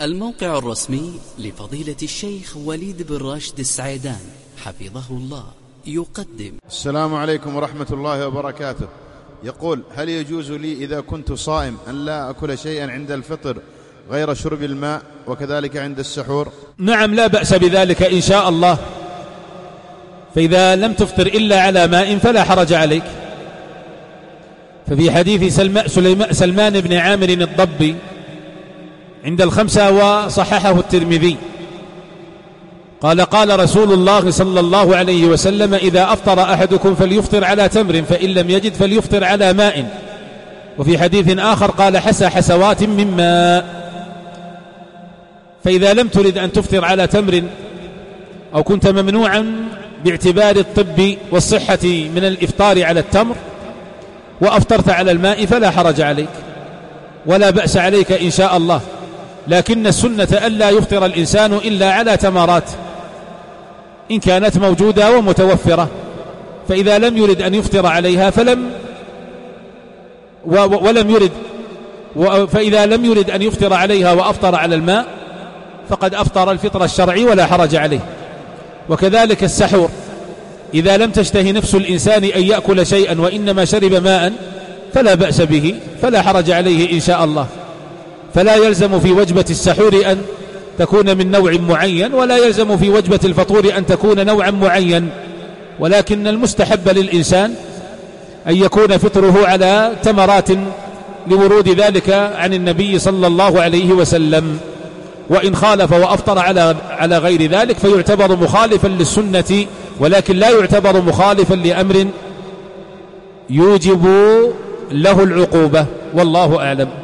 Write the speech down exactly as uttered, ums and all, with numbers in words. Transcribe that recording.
الموقع الرسمي لفضيلة الشيخ وليد بن راشد السعيدان حفظه الله يقدم. السلام عليكم ورحمة الله وبركاته. يقول: هل يجوز لي إذا كنت صائم أن لا أكل شيئا عند الفطر غير شرب الماء وكذلك عند السحور؟ نعم، لا بأس بذلك إن شاء الله. فإذا لم تفطر إلا على ماء فلا حرج عليك. ففي حديث سلمان بن عامر الضبي عند الخمسة وصححه الترمذي قال: قال رسول الله صلى الله عليه وسلم: إذا أفطر أحدكم فليفطر على تمر، فإن لم يجد فليفطر على ماء. وفي حديث آخر قال: حسى حسوات من ماء. فإذا لم ترد أن تفطر على تمر أو كنت ممنوعا باعتبار الطب والصحة من الإفطار على التمر وأفطرت على الماء فلا حرج عليك ولا بأس عليك إن شاء الله. لكن السنة ألا يفطر الإنسان إلا على تمرات إن كانت موجودة ومتوفرة. فإذا لم يرد أن يفطر عليها فلم ولم يرد فإذا لم يرد أن يفطر عليها وأفطر على الماء فقد أفطر الفطر الشرعي ولا حرج عليه. وكذلك السحور، إذا لم تشتهي نفس الإنسان أن يأكل شيئا وإنما شرب ماء فلا بأس به، فلا حرج عليه إن شاء الله. فلا يلزم في وجبة السحور أن تكون من نوع معين، ولا يلزم في وجبة الفطور أن تكون نوعا معين، ولكن المستحب للإنسان أن يكون فطره على تمرات لورود ذلك عن النبي صلى الله عليه وسلم. وإن خالف وأفطر على على غير ذلك فيعتبر مخالفا للسنة، ولكن لا يعتبر مخالفا لأمر يوجب له العقوبة، والله أعلم.